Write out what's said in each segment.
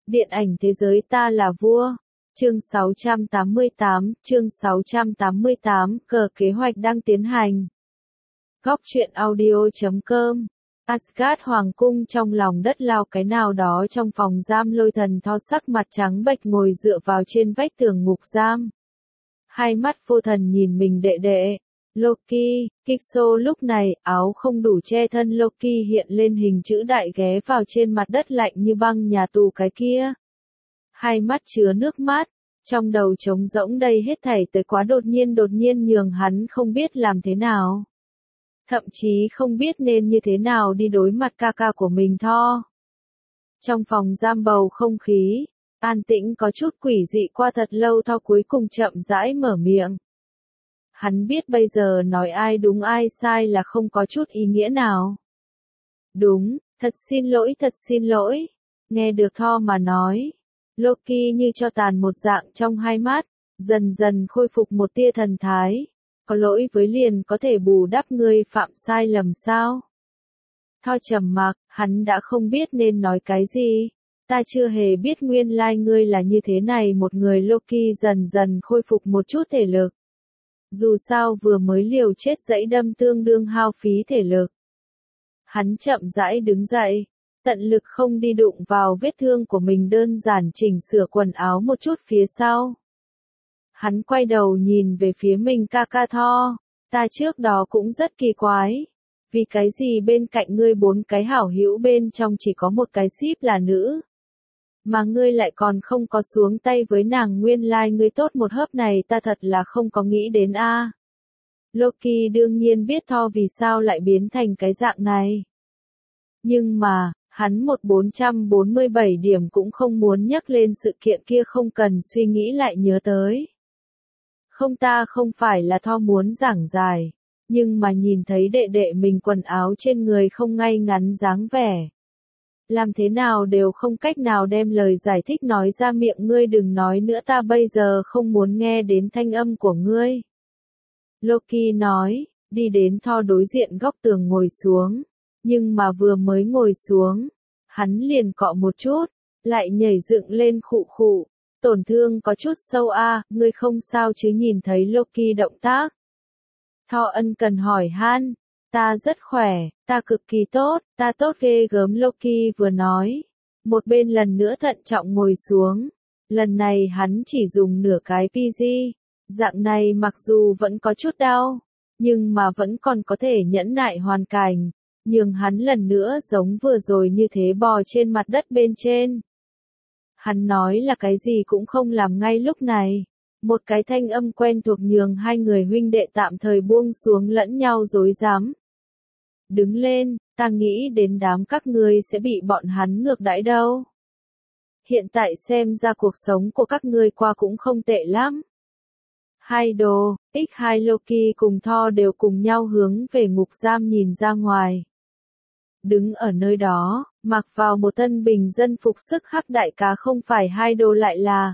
Điện ảnh thế giới ta là vua. Chương 688, cờ kế hoạch đang tiến hành. Góc truyện audio.com. Asgard hoàng cung trong lòng đất lao cái nào đó trong phòng giam lôi thần Thor sắc mặt trắng bệch ngồi dựa vào trên vách tường ngục giam. Hai mắt vô thần nhìn mình đệ đệ. Loki, Kixo lúc này, áo không đủ che thân Loki hiện lên hình chữ đại ghé vào trên mặt đất lạnh như băng nhà tù cái kia. Hai mắt chứa nước mắt, trong đầu trống rỗng đây hết thảy tới quá đột nhiên nhường hắn không biết làm thế nào. Thậm chí không biết nên như thế nào đi đối mặt ca ca của mình Thor. Trong phòng giam bầu không khí, an tĩnh có chút quỷ dị qua thật lâu Thor cuối cùng chậm rãi mở miệng. Hắn biết bây giờ nói ai đúng ai sai là không có chút ý nghĩa nào. Đúng, thật xin lỗi. Nghe được Thor mà nói. Loki như cho tàn một dạng trong hai mắt, dần dần khôi phục một tia thần thái. Có lỗi với liền có thể bù đắp ngươi phạm sai lầm sao? Thor trầm mặc, hắn đã không biết nên nói cái gì. Ta chưa hề biết nguyên lai ngươi là như thế này một người. Loki dần dần khôi phục một chút thể lực. Dù sao vừa mới liều chết dẫy đâm tương đương hao phí thể lực. Hắn chậm rãi đứng dậy, tận lực không đi đụng vào vết thương của mình đơn giản chỉnh sửa quần áo một chút phía sau. Hắn quay đầu nhìn về phía mình ca ca Thor, ta trước đó cũng rất kỳ quái. Vì cái gì bên cạnh ngươi 4 cái hảo hữu bên trong chỉ có một cái ship là nữ. Mà ngươi lại còn không có xuống tay với nàng nguyên lai ngươi tốt một hớp này ta thật là không có nghĩ đến a. Loki đương nhiên biết Thor vì sao lại biến thành cái dạng này. Nhưng mà, hắn 447 điểm cũng không muốn nhắc lên sự kiện kia không cần suy nghĩ lại nhớ tới. Không ta không phải là Thor muốn giảng giải, nhưng mà nhìn thấy đệ đệ mình quần áo trên người không ngay ngắn dáng vẻ. Làm thế nào đều không cách nào đem lời giải thích nói ra miệng ngươi đừng nói nữa ta bây giờ không muốn nghe đến thanh âm của ngươi. Loki nói, đi đến Thor đối diện góc tường ngồi xuống, nhưng mà vừa mới ngồi xuống, hắn liền cọ một chút, lại nhảy dựng lên khụ khụ, tổn thương có chút sâu a, ngươi không sao chứ nhìn thấy Loki động tác. Thor ân cần hỏi han. Ta rất khỏe, ta cực kỳ tốt, ta tốt ghê gớm Loki vừa nói. Một bên lần nữa thận trọng ngồi xuống. Lần này hắn chỉ dùng nửa cái PG. Dạng này mặc dù vẫn có chút đau, nhưng mà vẫn còn có thể nhẫn nại hoàn cảnh. Nhưng hắn lần nữa giống vừa rồi như thế bò trên mặt đất bên trên. Hắn nói là cái gì cũng không làm ngay lúc này. Một cái thanh âm quen thuộc nhường hai người huynh đệ tạm thời buông xuống lẫn nhau rối rắm. Đứng lên, ta nghĩ đến đám các ngươi sẽ bị bọn hắn ngược đãi đâu. Hiện tại xem ra cuộc sống của các ngươi qua cũng không tệ lắm. Hai đồ, X2 Loki cùng Thor đều cùng nhau hướng về ngục giam nhìn ra ngoài. Đứng ở nơi đó, mặc vào một thân bình dân phục sức hắc đại cá không phải hai đồ lại là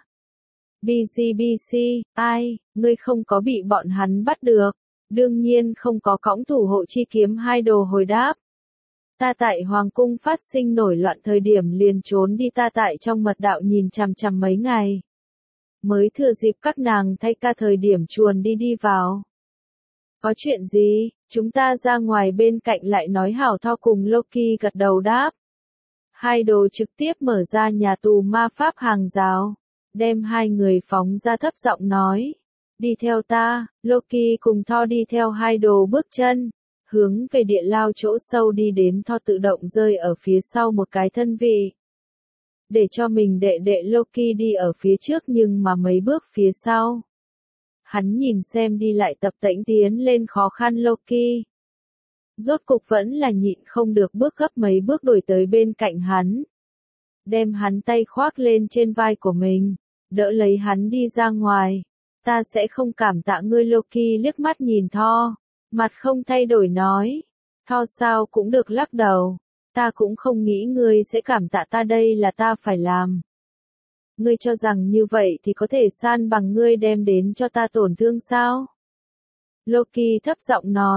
BGBC, ai, ngươi không có bị bọn hắn bắt được. Đương nhiên không có cõng thủ hộ chi kiếm hai đồ hồi đáp. Ta tại Hoàng cung phát sinh nổi loạn thời điểm liền trốn đi ta tại trong mật đạo nhìn chằm chằm mấy ngày. Mới thừa dịp các nàng thay ca thời điểm chuồn đi vào. Có chuyện gì, chúng ta ra ngoài bên cạnh lại nói hảo Thor cùng Loki gật đầu đáp. Hai đồ trực tiếp mở ra nhà tù ma pháp hàng rào. Đem hai người phóng ra thấp giọng nói. Đi theo ta, Loki cùng Thor đi theo hai đồ bước chân, hướng về địa lao chỗ sâu đi đến Thor tự động rơi ở phía sau một cái thân vị. Để cho mình đệ đệ Loki đi ở phía trước nhưng mà mấy bước phía sau. Hắn nhìn xem đi lại tập tễnh tiến lên khó khăn Loki. Rốt cục vẫn là nhịn không được bước gấp mấy bước đuổi tới bên cạnh hắn. Đem hắn tay khoác lên trên vai của mình, đỡ lấy hắn đi ra ngoài. Ta sẽ không cảm tạ ngươi Loki liếc mắt nhìn Thor, mặt không thay đổi nói. Thor sao cũng được lắc đầu, ta cũng không nghĩ ngươi sẽ cảm tạ ta đây là ta phải làm. Ngươi cho rằng như vậy thì có thể san bằng ngươi đem đến cho ta tổn thương sao? Loki thấp giọng nói,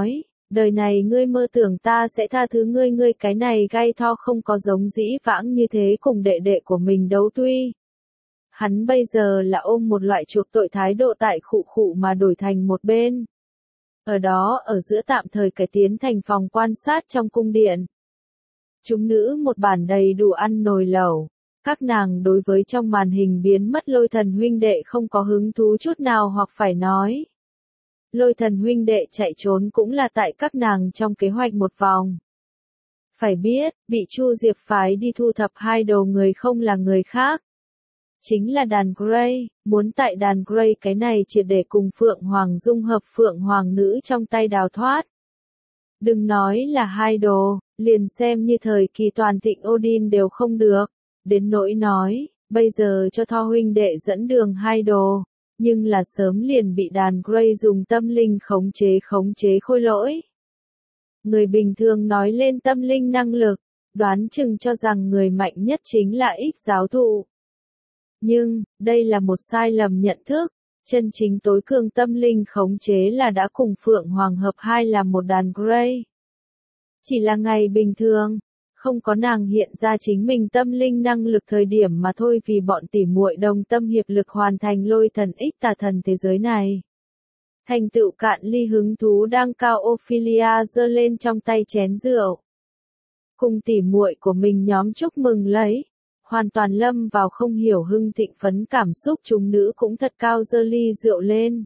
Đời này ngươi mơ tưởng ta sẽ tha thứ ngươi, ngươi cái này gai Thor không có giống dĩ vãng như thế cùng đệ đệ của mình đấu tuy. Hắn bây giờ là ôm một loại chuộc tội thái độ tại khụ khụ mà đổi thành một bên. Ở đó ở giữa tạm thời cải tiến thành phòng quan sát trong cung điện. Chúng nữ một bản đầy đủ ăn nồi lẩu. Các nàng đối với trong màn hình biến mất Lôi Thần huynh đệ không có hứng thú chút nào, hoặc phải nói. Lôi Thần huynh đệ chạy trốn cũng là tại các nàng trong kế hoạch một vòng. Phải biết, bị Chu Diệp phái đi thu thập hai đồ người không là người khác. Chính là đàn Grey, muốn tại đàn Grey cái này triệt để cùng Phượng Hoàng dung hợp, Phượng Hoàng nữ trong tay đào thoát. Đừng nói là hai đồ, liền xem như thời kỳ toàn thịnh Odin đều không được. Đến nỗi nói, bây giờ cho Thor huynh đệ dẫn đường hai đồ, nhưng là sớm liền bị đàn Grey dùng tâm linh khống chế khôi lỗi. Người bình thường nói lên tâm linh năng lực, đoán chừng cho rằng người mạnh nhất chính là Ích giáo thụ. Nhưng, đây là một sai lầm nhận thức, chân chính tối cường tâm linh khống chế là đã cùng Phượng Hoàng hợp hai là một đàn Grey. Chỉ là ngày bình thường, không có nàng hiện ra chính mình tâm linh năng lực thời điểm mà thôi, vì bọn tỉ muội đồng tâm hiệp lực hoàn thành Lôi Thần Ích tà thần thế giới này. Thành tựu Cạn Ly hứng thú đang cao, Ophelia giơ lên trong tay chén rượu. Cùng tỉ muội của mình nhóm chúc mừng lấy. Hoàn toàn lâm vào không hiểu hưng thịnh phấn cảm xúc, chúng nữ cũng thật cao giơ ly rượu lên.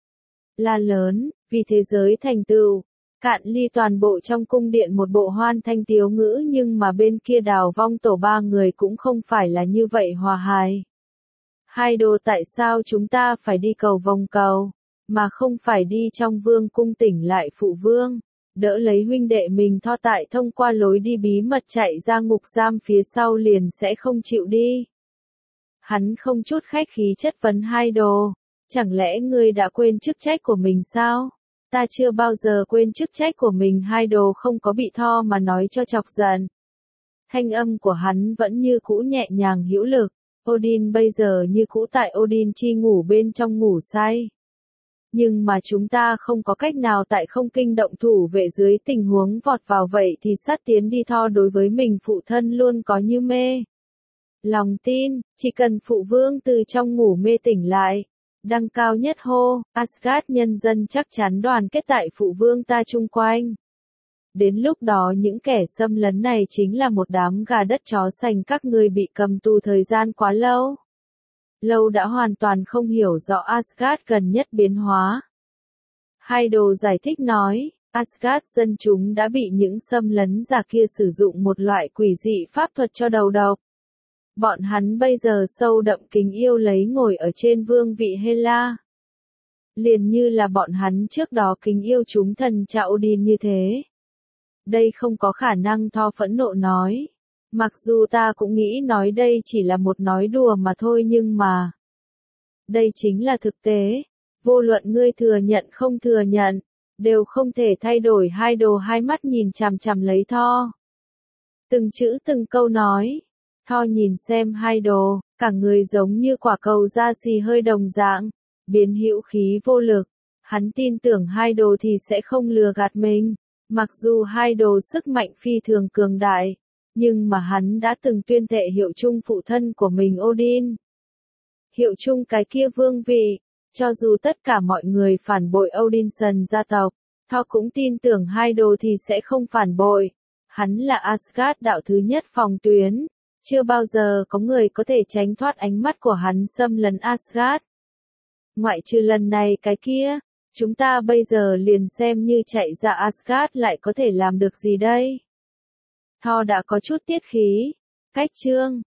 La lớn, vì thế giới thành tựu. Cạn Ly toàn bộ trong cung điện một bộ hoan thanh tiếu ngữ, nhưng mà bên kia Đào Vong tổ ba người cũng không phải là như vậy hòa hài. Hai đồ, tại sao chúng ta phải đi cầu vòng cầu, mà không phải đi trong vương cung tỉnh lại phụ vương, đỡ lấy huynh đệ mình Thor tại thông qua lối đi bí mật chạy ra ngục giam phía sau liền sẽ không chịu đi. Hắn không chút khách khí chất vấn hai đồ, chẳng lẽ ngươi đã quên chức trách của mình sao? Ta chưa bao giờ quên chức trách của mình, hai đồ không có bị Thor mà nói cho chọc giận. Thanh âm của hắn vẫn như cũ nhẹ nhàng hữu lực, Odin bây giờ như cũ tại Odin chi ngủ bên trong ngủ say. Nhưng mà chúng ta không có cách nào tại không kinh động thủ vệ dưới tình huống vọt vào, vậy thì sát tiến đi. Thor đối với mình phụ thân luôn có như mê lòng tin, chỉ cần phụ vương từ trong ngủ mê tỉnh lại. Đăng cao nhất hô, Asgard nhân dân chắc chắn đoàn kết tại phụ vương ta chung quanh. Đến lúc đó những kẻ xâm lấn này chính là một đám gà đất chó sành, các ngươi bị cầm tù thời gian quá lâu. Lâu đã hoàn toàn không hiểu rõ Asgard gần nhất biến hóa. Hai đồ giải thích nói, Asgard dân chúng đã bị những xâm lấn giả kia sử dụng một loại quỷ dị pháp thuật cho đầu độc. Bọn hắn bây giờ sâu đậm kính yêu lấy ngồi ở trên vương vị Hela. Liền như là bọn hắn trước đó kính yêu chúng thần cha Odin như thế. Đây không có khả năng, Thor phẫn nộ nói. Mặc dù ta cũng nghĩ nói đây chỉ là một nói đùa mà thôi, nhưng mà đây chính là thực tế. Vô luận ngươi thừa nhận không thừa nhận, đều không thể thay đổi. Hai đồ hai mắt nhìn chằm chằm lấy Thor. Từng chữ từng câu nói. Thor nhìn xem hai đồ, cả người giống như quả cầu da xì hơi đồng dạng, biến hữu khí vô lực. Hắn tin tưởng hai đồ thì sẽ không lừa gạt mình. Mặc dù hai đồ sức mạnh phi thường cường đại, nhưng mà hắn đã từng tuyên thệ hiệu chung phụ thân của mình Odin. Hiệu chung cái kia vương vị, cho dù tất cả mọi người phản bội Odinson gia tộc, Thor cũng tin tưởng hai đồ thì sẽ không phản bội. Hắn là Asgard đạo thứ nhất phòng tuyến, chưa bao giờ có người có thể tránh thoát ánh mắt của hắn xâm lấn Asgard. Ngoại trừ lần này cái kia, chúng ta bây giờ liền xem như chạy ra Asgard lại có thể làm được gì đây? Thor đã có chút tiết khí. Cách chương